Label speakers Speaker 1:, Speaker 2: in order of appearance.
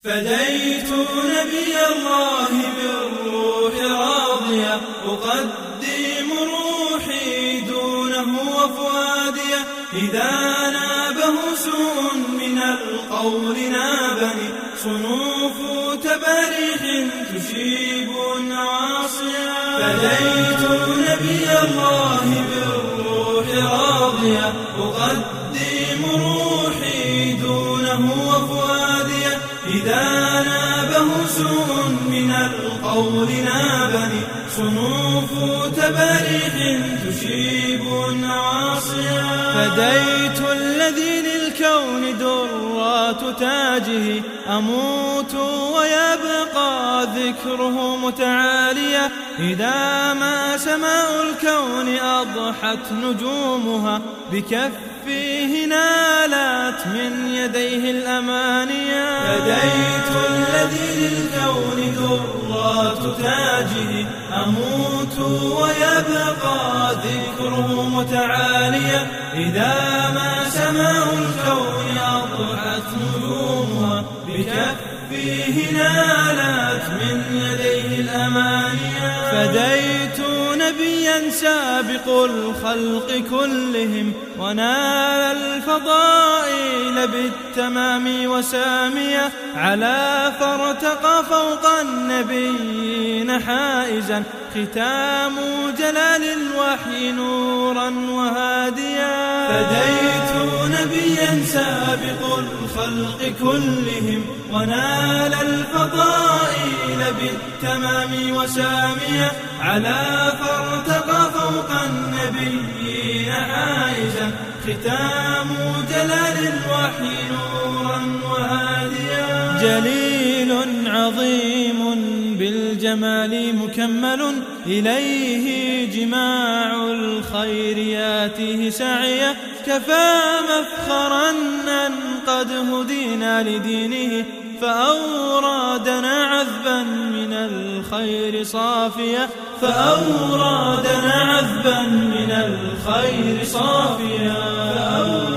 Speaker 1: فديت نبي الله بالروح راضية، أقدم روحي دونه وفؤادية. إذا نابه سوء من القول نابني، صنوف تباريح تشيب النواصيا. فديت نبي الله بالروح راضية، أقدم روحي دونه وفؤادية. إذا نابه سوء من القول نابني، صنوف تباريح تشيب النواصيا. فديت الذي للكون درات تاجه، أموت ويبقى ذكره متعاليا. إذا ما سماء الكون أضحت نجومها، بكفيه نالت من يديه الأمانيا. فديت الذي للكون درات تاجه، أموت ويبقى ذكره متعاليا. إذا ما سماء الكون أضحت نجومها، بكفيه نالت من يديه الأمانيا. فديت نبيا سابق الخلق كلهم، ونال الفضائل بالتمام وسامية. على فارتقى فوق النبيين حائزا، ختام جلال الوحي نورا وهاديا. فديت نبيا سابق الخلق كلهم، ونال الفضائل بالتمام وسامية. على فارتقى فوق النبيين حائزا، ختام جلال الوحي نورا وهاديا. جليل عظيم بالجمال مكمل، إليه جماع الخير ياتيه سعيا. كفى مفخرا أن قد هدينا لدينه، فأورادنا عذبا من الخير صافية. فأورادنا عذبا من الخير صافية.